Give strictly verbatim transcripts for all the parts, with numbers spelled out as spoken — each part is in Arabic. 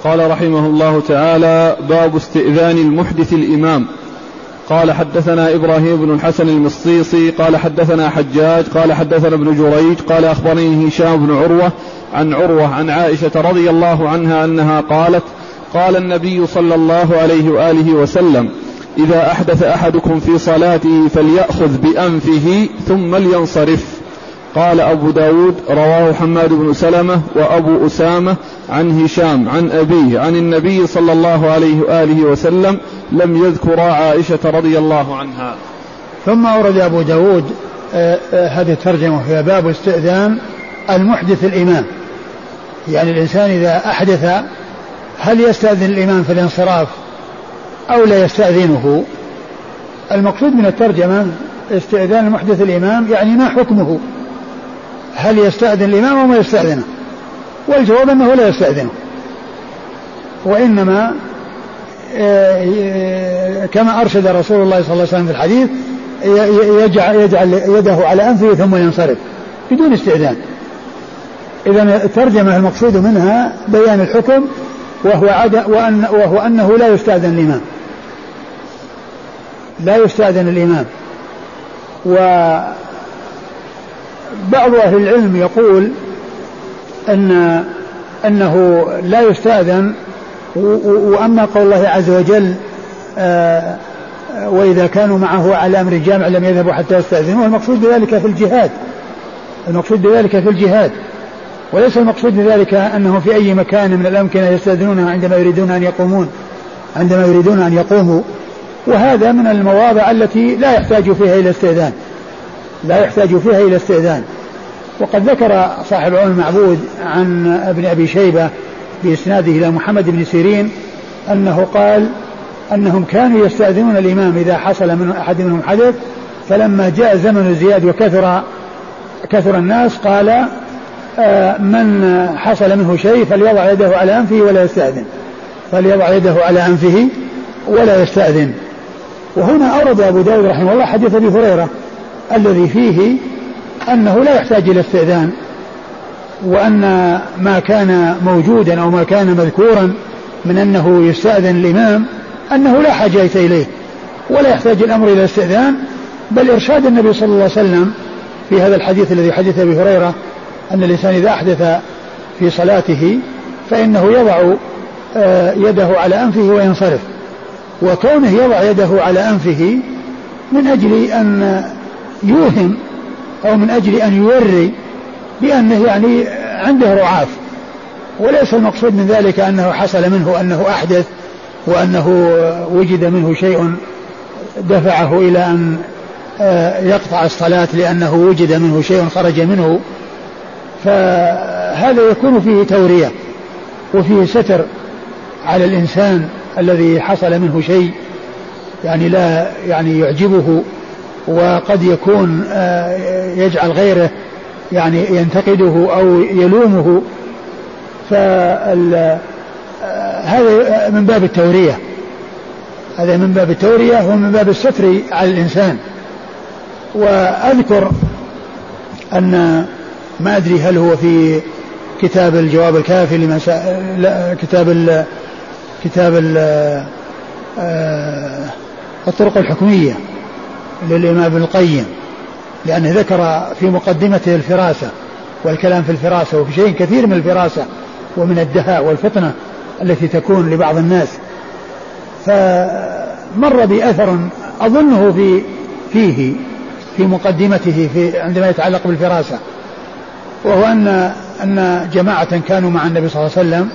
قال رحمه الله تعالى: باب استئذان المحدث الإمام. قال حدثنا إبراهيم بن الحسن المصيصي قال حدثنا حجاج قال حدثنا ابن جريج قال أخبرني هشام بن عروة عن عروة عن عائشة رضي الله عنها أنها قالت: قال النبي صلى الله عليه وآله وسلم: إذا أحدث أحدكم في صلاته فليأخذ بأنفه ثم لينصرف. قال أبو داود: رواه حماد بن سلمة وأبو أسامة عن هشام عن أبيه عن النبي صلى الله عليه وآله وسلم، لم يذكر عائشة رضي الله عنها. ثم أورد أبو داود هذه الترجمة في باب استئذان المحدث الإمام، يعني الإنسان إذا أحدث هل يستأذن الإمام في الانصراف أو لا يستأذنه. المقصود من الترجمة استئذان المحدث الإمام، يعني ما حكمه، هل يستأذن الإمام أو ما يستأذنه؟ والجواب أنه لا يستأذنه، وإنما كما أرشد رسول الله صلى الله عليه وسلم في الحديث يجعل, يجعل يده على أنفه ثم ينصرف بدون استئذان. إذن الترجمة المقصود منها بيان الحكم، وهو, وأن وهو أنه لا يستأذن الإمام، لا يستأذن الإمام. وبعض أهل العلم يقول أن أنه لا يستأذن، وأما قول الله عز وجل آه وإذا كانوا معه على أمر جامع لم يذهبوا حتى يستأذنوه، المقصود بذلك في الجهاد، المقصود بذلك في الجهاد، وليس المقصود بذلك أنه في أي مكان من الأمكنة يستأذنونها عندما يريدون أن يقومون عندما يريدون أن يقوموا. وهذا من المواضع التي لا يحتاج فيها إلى استئذان، لا يحتاج فيها إلى استئذان. وقد ذكر صاحب العون المعبود عن ابن أبي شيبة بإسناده إلى محمد بن سيرين أنه قال أنهم كانوا يستأذنون الإمام إذا حصل من أحد منهم حدث، فلما جاء زمن الزياد وكثر كثر الناس قال آه من حصل منه شيء فليضع يده على أنفه ولا يستأذن، فليضع يده على أنفه ولا يستأذن. وهنا أورد أبو داود رحمه الله حديث أبي هريرة الذي فيه أنه لا يحتاج إلى استئذان، وأن ما كان موجودا أو ما كان مذكورا من أنه يستأذن الإمام أنه لا حاجة إليه ولا يحتاج الأمر إلى استئذان، بل إرشاد النبي صلى الله عليه وسلم في هذا الحديث الذي حدث أبي هريرة أن الإنسان إذا أحدث في صلاته فإنه يضع يده على أنفه وينصرف. وكونه يضع يده على أنفه من أجل أن يوهم أو من أجل أن يوري بأنه يعني عنده رعاف، وليس المقصود من ذلك أنه حصل منه أنه أحدث وأنه وجد منه شيء دفعه إلى أن يقطع الصلاة لأنه وجد منه شيء خرج منه، فهذا يكون فيه تورية وفيه ستر على الإنسان الذي حصل منه شيء يعني لا يعني يعجبه، وقد يكون يجعل غيره يعني ينتقده أو يلومه. فهذا من باب التورية، هذا من باب التورية ومن باب الستر على الإنسان. وأذكر أن ما أدري هل هو في كتاب الجواب الكافي لمن سأل كتاب ال كتاب ال الطرق الحكمية للإمام ابن القيم، لأنه ذكر في مقدمته الفراسة والكلام في الفراسة وفي شيء كثير من الفراسة ومن الدهاء والفتنة التي تكون لبعض الناس. فمر بأثر أظنه في فيه في مقدمته في عندما يتعلق بالفراسة، وهو أن أن جماعة كانوا مع النبي صلى الله عليه وسلم،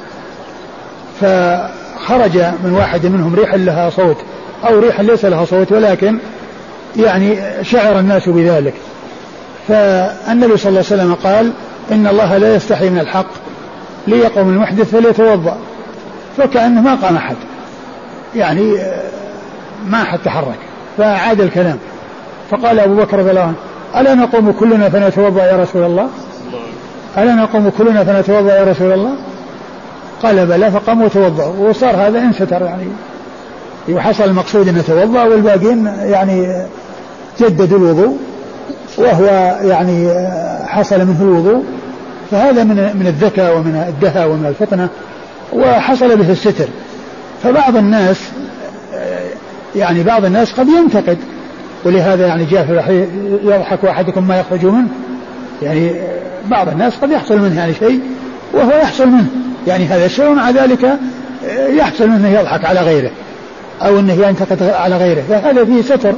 فخرج من واحد منهم ريح لها صوت أو ريح ليس لها صوت، ولكن يعني شعر الناس بذلك. فالنبي صلى الله عليه وسلم قال: إن الله لا يستحي من الحق، ليقوم المحدث فليتوضأ. فكأنه ما قام أحد، يعني ما أحد تحرك، فعاد الكلام. فقال أبو بكر رضي الله عنه: ألا نقوم كلنا فنتوضأ يا رسول الله؟ ألا نقوم كلنا فنتوضأ يا رسول الله؟ قال: بلى. فقاموا وتوضأوا، وصار هذا انستر، يعني وحصل المقصود أن نتوضأ والباقين يعني جددوا الوضوء، وهو يعني حصل منه الوضوء. فهذا من من الذكاء ومن الدهاء ومن الفتنة وحصل به الستر. فبعض الناس يعني بعض الناس قد ينتقد، ولهذا يعني جاء في الحديث يضحك أحدكم ما يخرج منه، يعني بعض الناس قد يحصل منه يعني شيء وهو يحصل منه يعني هذا الشيء، ومع ذلك يحصل منه يضحك على غيره أو أنه ينتقد على غيره، فهذا فيه ستر.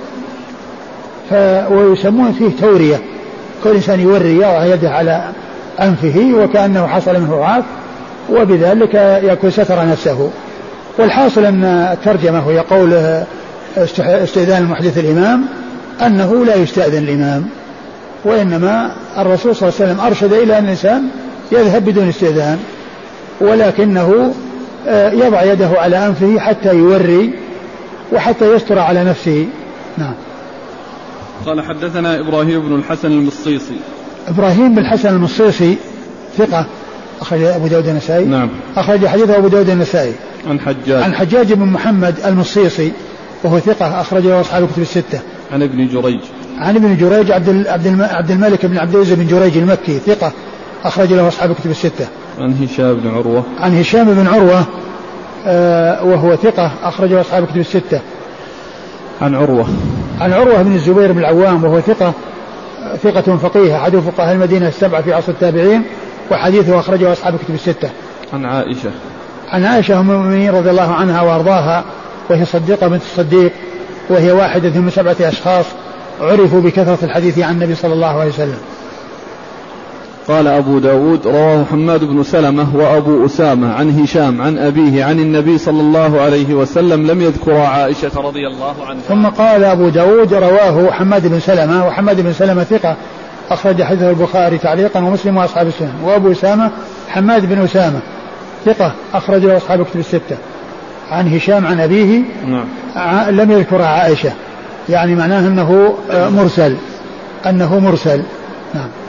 ويسمون فيه تورية، كل إنسان يوري يضع يده على أنفه وكأنه حصل منه ضعف، وبذلك يكون ستر نفسه. والحاصل أن الترجمة هو قول استئذان المحدث الإمام أنه لا يستأذن الإمام، وإنما الرسول صلى الله عليه وسلم أرشد إلى أن الإنسان يذهب بدون استئذان، ولكنه يضع يده على أنفه حتى يوري وحتى يستر على نفسه. نعم. قال حدثنا إبراهيم بن الحسن المصيصي. إبراهيم بن الحسن المصيصي ثقة أخرج أبو داود النسائي. نعم. أخرج حديثه أبو داود النسائي. عن حجاج. عن حجاج بن محمد المصيصي وهو ثقة أخرجه أصحاب الكتب الستة. عن ابن جريج. عن ابن جريج عبد عبد الملك بن عبد العزيز بن جريج المكي ثقة أخرج له أصحاب الكتب الستة. عن هشام بن عروة. عن هشام بن عروة آه وهو ثقة أخرجه أصحاب الكتب الستة. عن عروة. عن عروة بن الزبير بن العوام وهو ثقة ثقة فقيه أحد فقهاء المدينة السبعة في عصر التابعين، وحديثه أخرجه أصحاب الكتب الستة. عن عائشة. عن عائشة أم المؤمنين رضي الله عنها وأرضاها، وهي صديقة بنت الصديق، وهي واحدة من سبعة أشخاص عرفوا بكثرة الحديث عن النبي صلى الله عليه وسلم. قال أبو داود رواه حماد بن سلمة وأبو أسامة عن هشام عن أبيه عن النبي صلى الله عليه وسلم لم يذكر عائشة رضي الله عنها. ثم قال أبو داود رواه حماد بن سلمة، وحماد بن سلمة ثقة أخرج حديثه البخاري تعليقا ومسلم وأصحاب السنن. وأبو أسامة حماد بن أسامة ثقة أخرج له أصحاب الكتب الستة. عن هشام عن أبيه نعم. لم يذكر عائشة، يعني معناه أنه مرسل أنه مرسل. نعم.